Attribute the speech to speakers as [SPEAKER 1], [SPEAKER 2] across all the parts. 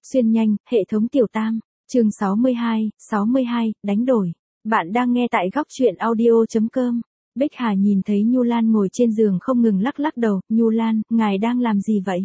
[SPEAKER 1] Xuyên nhanh, hệ thống tiểu tam, chương 62, đánh đổi. Bạn đang nghe tại góc truyện audio.com. Bích Hà nhìn thấy Nhu Lan ngồi trên giường không ngừng lắc lắc đầu. Nhu Lan, ngài đang làm gì vậy?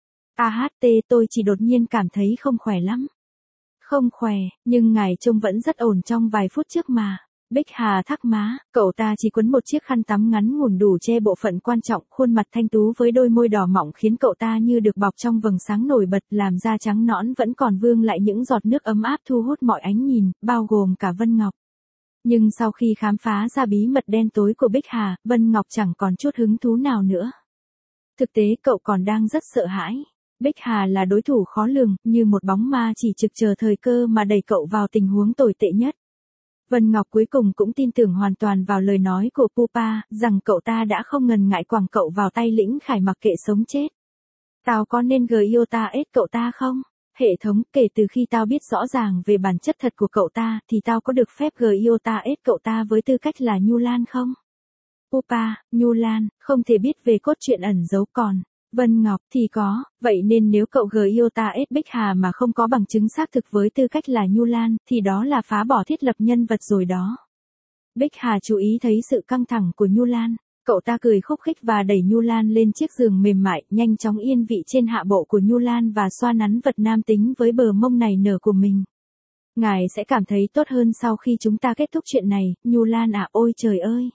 [SPEAKER 1] Tôi chỉ đột nhiên cảm thấy không khỏe lắm. Không khỏe, nhưng ngài trông vẫn rất ổn trong vài phút trước mà. Bích Hà thắc má, cậu ta chỉ quấn một chiếc khăn tắm ngắn ngủn đủ che bộ phận quan trọng, khuôn mặt thanh tú với đôi môi đỏ mọng khiến cậu ta như được bọc trong vầng sáng nổi bật, làm da trắng nõn vẫn còn vương lại những giọt nước ấm áp thu hút mọi ánh nhìn, bao gồm cả Vân Ngọc. Nhưng sau khi khám phá ra bí mật đen tối của Bích Hà, Vân Ngọc chẳng còn chút hứng thú nào nữa. Thực tế cậu còn đang rất sợ hãi. Bích Hà là đối thủ khó lường, như một bóng ma chỉ trực chờ thời cơ mà đẩy cậu vào tình huống tồi tệ nhất. Vân Ngọc cuối cùng cũng tin tưởng hoàn toàn vào lời nói của Pupa, rằng cậu ta đã không ngần ngại quẳng cậu vào tay Lĩnh Khải mặc kệ sống chết. Tao có nên GIOTA-S cậu ta không? Hệ thống, kể từ khi tao biết rõ ràng về bản chất thật của cậu ta, thì tao có được phép GIOTA-S cậu ta với tư cách là Nhu Lan không? Pupa, Nhu Lan, không thể biết về cốt truyện ẩn giấu còn. Vân Ngọc, thì có, vậy nên nếu cậu GIOTA-S Bích Hà mà không có bằng chứng xác thực với tư cách là Nhu Lan, thì đó là phá bỏ thiết lập nhân vật rồi đó. Bích Hà chú ý thấy sự căng thẳng của Nhu Lan, cậu ta cười khúc khích và đẩy Nhu Lan lên chiếc giường mềm mại, nhanh chóng yên vị trên hạ bộ của Nhu Lan và xoa nắn vật nam tính với bờ mông nảy nở của mình. Ngài sẽ cảm thấy tốt hơn sau khi chúng ta kết thúc chuyện này, Nhu Lan à, ôi trời ơi.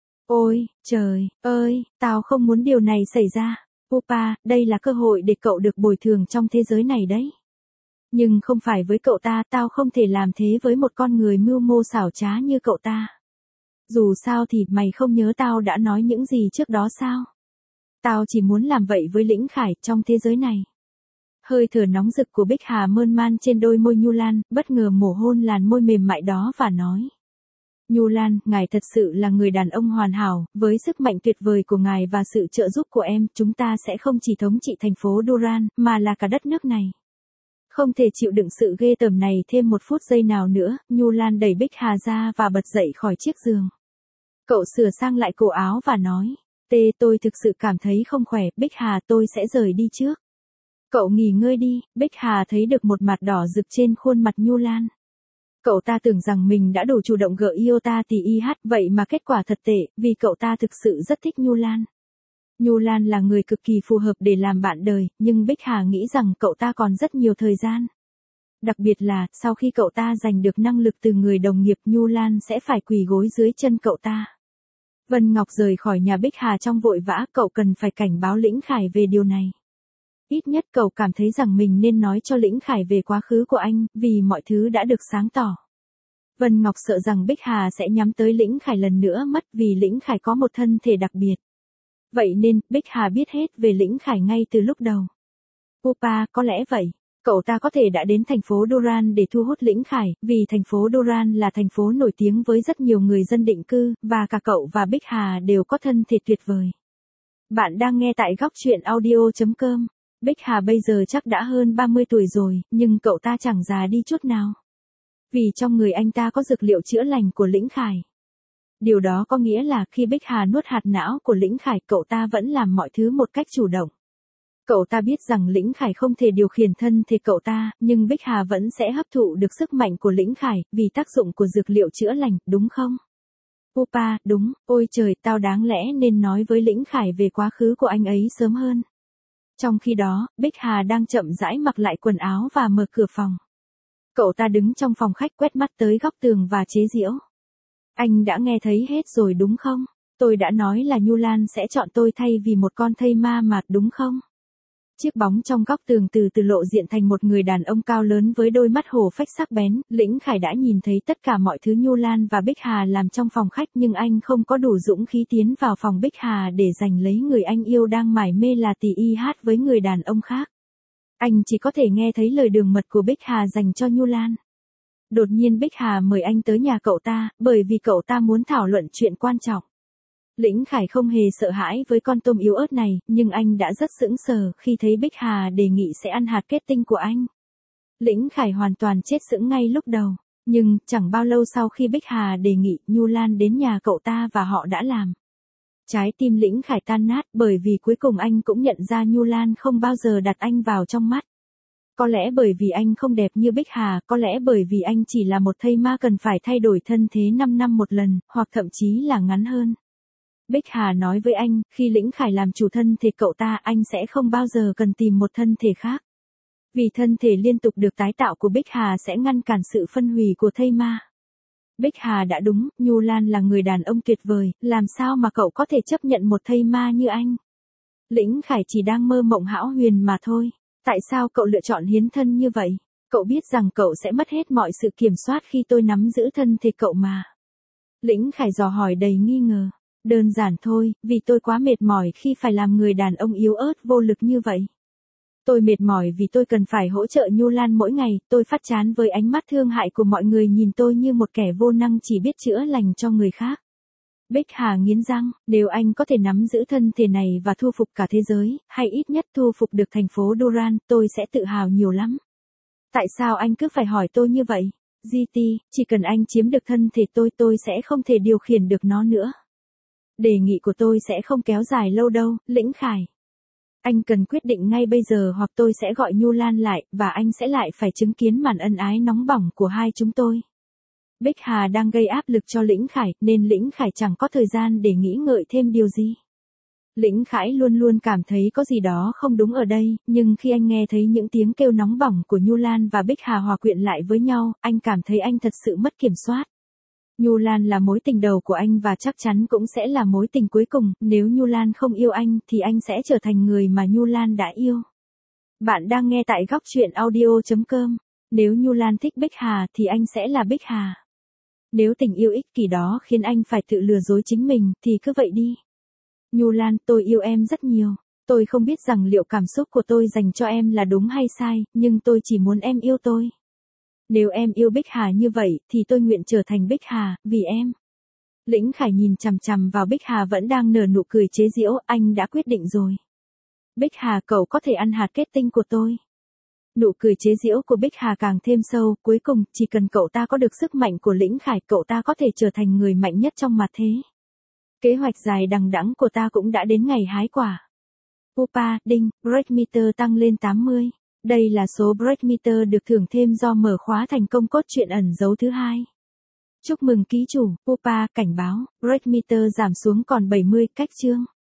[SPEAKER 1] Ôi, trời ơi, tao không muốn điều này xảy ra. Pupa, đây là cơ hội để cậu được bồi thường trong thế giới này đấy. Nhưng không phải với cậu ta, tao không thể làm thế với một con người mưu mô xảo trá như cậu ta. Dù sao thì mày không nhớ tao đã nói những gì trước đó sao? Tao chỉ muốn làm vậy với Lĩnh Khải trong thế giới này. Hơi thở nóng rực của Bích Hà mơn man trên đôi môi Nhu Lan, bất ngờ mổ hôn làn môi mềm mại đó và nói. Nhu Lan, ngài thật sự là người đàn ông hoàn hảo, với sức mạnh tuyệt vời của ngài và sự trợ giúp của em, chúng ta sẽ không chỉ thống trị thành phố Duran, mà là cả đất nước này. Không thể chịu đựng sự ghê tởm này thêm một phút giây nào nữa, Nhu Lan đẩy Bích Hà ra và bật dậy khỏi chiếc giường. Cậu sửa sang lại cổ áo và nói, tôi thực sự cảm thấy không khỏe, Bích Hà tôi sẽ rời đi trước. Cậu nghỉ ngơi đi, Bích Hà thấy được một mặt đỏ rực trên khuôn mặt Nhu Lan. Cậu ta tưởng rằng mình đã đủ chủ động GIOTA-TIH, vậy mà kết quả thật tệ, vì cậu ta thực sự rất thích Nhu Lan. Nhu Lan là người cực kỳ phù hợp để làm bạn đời, nhưng Bích Hà nghĩ rằng cậu ta còn rất nhiều thời gian. Đặc biệt là, sau khi cậu ta giành được năng lực từ người đồng nghiệp, Nhu Lan sẽ phải quỳ gối dưới chân cậu ta. Vân Ngọc rời khỏi nhà Bích Hà trong vội vã, cậu cần phải cảnh báo Lĩnh Khải về điều này. Ít nhất cậu cảm thấy rằng mình nên nói cho Lĩnh Khải về quá khứ của anh, vì mọi thứ đã được sáng tỏ. Vân Ngọc sợ rằng Bích Hà sẽ nhắm tới Lĩnh Khải lần nữa mất vì Lĩnh Khải có một thân thể đặc biệt. Vậy nên, Bích Hà biết hết về Lĩnh Khải ngay từ lúc đầu. Pupa, có lẽ vậy. Cậu ta có thể đã đến thành phố Duran để thu hút Lĩnh Khải, vì thành phố Duran là thành phố nổi tiếng với rất nhiều người dân định cư, và cả cậu và Bích Hà đều có thân thể tuyệt vời. Bạn đang nghe tại góc truyện audio.com. Bích Hà bây giờ chắc đã hơn 30 tuổi rồi, nhưng cậu ta chẳng già đi chút nào. Vì trong người anh ta có dược liệu chữa lành của Lĩnh Khải. Điều đó có nghĩa là khi Bích Hà nuốt hạt não của Lĩnh Khải, cậu ta vẫn làm mọi thứ một cách chủ động. Cậu ta biết rằng Lĩnh Khải không thể điều khiển thân thể cậu ta, nhưng Bích Hà vẫn sẽ hấp thụ được sức mạnh của Lĩnh Khải, vì tác dụng của dược liệu chữa lành, đúng không? Pupa, đúng, ôi trời, tao đáng lẽ nên nói với Lĩnh Khải về quá khứ của anh ấy sớm hơn. Trong khi đó, Bích Hà đang chậm rãi mặc lại quần áo và mở cửa phòng. Cậu ta đứng trong phòng khách quét mắt tới góc tường và chế giễu. Anh đã nghe thấy hết rồi đúng không? Tôi đã nói là Nhu Lan sẽ chọn tôi thay vì một con thây ma mà, đúng không? Chiếc bóng trong góc tường từ từ lộ diện thành một người đàn ông cao lớn với đôi mắt hổ phách sắc bén. Lĩnh Khải đã nhìn thấy tất cả mọi thứ Nhu Lan và Bích Hà làm trong phòng khách, nhưng anh không có đủ dũng khí tiến vào phòng Bích Hà để giành lấy người anh yêu đang mải mê là TIH với người đàn ông khác. Anh chỉ có thể nghe thấy lời đường mật của Bích Hà dành cho Nhu Lan. Đột nhiên Bích Hà mời anh tới nhà cậu ta, bởi vì cậu ta muốn thảo luận chuyện quan trọng. Lĩnh Khải không hề sợ hãi với con tôm yếu ớt này, nhưng anh đã rất sững sờ khi thấy Bích Hà đề nghị sẽ ăn hạt kết tinh của anh. Lĩnh Khải hoàn toàn chết sững ngay lúc đầu, nhưng chẳng bao lâu sau khi Bích Hà đề nghị, Nhu Lan đến nhà cậu ta và họ đã làm. Trái tim Lĩnh Khải tan nát bởi vì cuối cùng anh cũng nhận ra Nhu Lan không bao giờ đặt anh vào trong mắt. Có lẽ bởi vì anh không đẹp như Bích Hà, có lẽ bởi vì anh chỉ là một thây ma cần phải thay đổi thân thế 5 năm một lần, hoặc thậm chí là ngắn hơn. Bích Hà nói với anh, khi Lĩnh Khải làm chủ thân thể cậu ta, anh sẽ không bao giờ cần tìm một thân thể khác. Vì thân thể liên tục được tái tạo của Bích Hà sẽ ngăn cản sự phân hủy của thây ma. Bích Hà đã đúng, Nhu Lan là người đàn ông tuyệt vời, làm sao mà cậu có thể chấp nhận một thây ma như anh? Lĩnh Khải chỉ đang mơ mộng hão huyền mà thôi. Tại sao cậu lựa chọn hiến thân như vậy? Cậu biết rằng cậu sẽ mất hết mọi sự kiểm soát khi tôi nắm giữ thân thể cậu mà. Lĩnh Khải dò hỏi đầy nghi ngờ. Đơn giản thôi, vì tôi quá mệt mỏi khi phải làm người đàn ông yếu ớt vô lực như vậy. Tôi mệt mỏi vì tôi cần phải hỗ trợ Nhu Lan mỗi ngày, tôi phát chán với ánh mắt thương hại của mọi người nhìn tôi như một kẻ vô năng chỉ biết chữa lành cho người khác. Bích Hà nghiến răng, nếu anh có thể nắm giữ thân thể này và thu phục cả thế giới, hay ít nhất thu phục được thành phố Duran, tôi sẽ tự hào nhiều lắm. Tại sao anh cứ phải hỏi tôi như vậy? GT, chỉ cần anh chiếm được thân thể tôi sẽ không thể điều khiển được nó nữa. Đề nghị của tôi sẽ không kéo dài lâu đâu, Lĩnh Khải. Anh cần quyết định ngay bây giờ hoặc tôi sẽ gọi Nhu Lan lại, và anh sẽ lại phải chứng kiến màn ân ái nóng bỏng của hai chúng tôi. Bích Hà đang gây áp lực cho Lĩnh Khải, nên Lĩnh Khải chẳng có thời gian để nghĩ ngợi thêm điều gì. Lĩnh Khải luôn luôn cảm thấy có gì đó không đúng ở đây, nhưng khi anh nghe thấy những tiếng kêu nóng bỏng của Nhu Lan và Bích Hà hòa quyện lại với nhau, anh cảm thấy anh thật sự mất kiểm soát. Nhu Lan là mối tình đầu của anh và chắc chắn cũng sẽ là mối tình cuối cùng, nếu Nhu Lan không yêu anh thì anh sẽ trở thành người mà Nhu Lan đã yêu. Bạn đang nghe tại góc truyện audio.com. Nếu Nhu Lan thích Bích Hà thì anh sẽ là Bích Hà. Nếu tình yêu ích kỷ đó khiến anh phải tự lừa dối chính mình thì cứ vậy đi. Nhu Lan, tôi yêu em rất nhiều. Tôi không biết rằng liệu cảm xúc của tôi dành cho em là đúng hay sai, nhưng tôi chỉ muốn em yêu tôi. Nếu em yêu Bích Hà như vậy thì tôi nguyện trở thành Bích Hà, vì em. Lĩnh Khải nhìn chằm chằm vào Bích Hà vẫn đang nở nụ cười chế giễu, anh đã quyết định rồi. Bích Hà, cậu có thể ăn hạt kết tinh của tôi. Nụ cười chế giễu của Bích Hà càng thêm sâu, cuối cùng, chỉ cần cậu ta có được sức mạnh của Lĩnh Khải, cậu ta có thể trở thành người mạnh nhất trong mặt thế. Kế hoạch dài đằng đẵng của ta cũng đã đến ngày hái quả. Pupa, đinh, break meter tăng lên 80. Đây là số break meter được thưởng thêm do mở khóa thành công cốt truyện ẩn dấu thứ 2. Chúc mừng ký chủ, Pupa, cảnh báo, break meter giảm xuống còn 70, cách chương.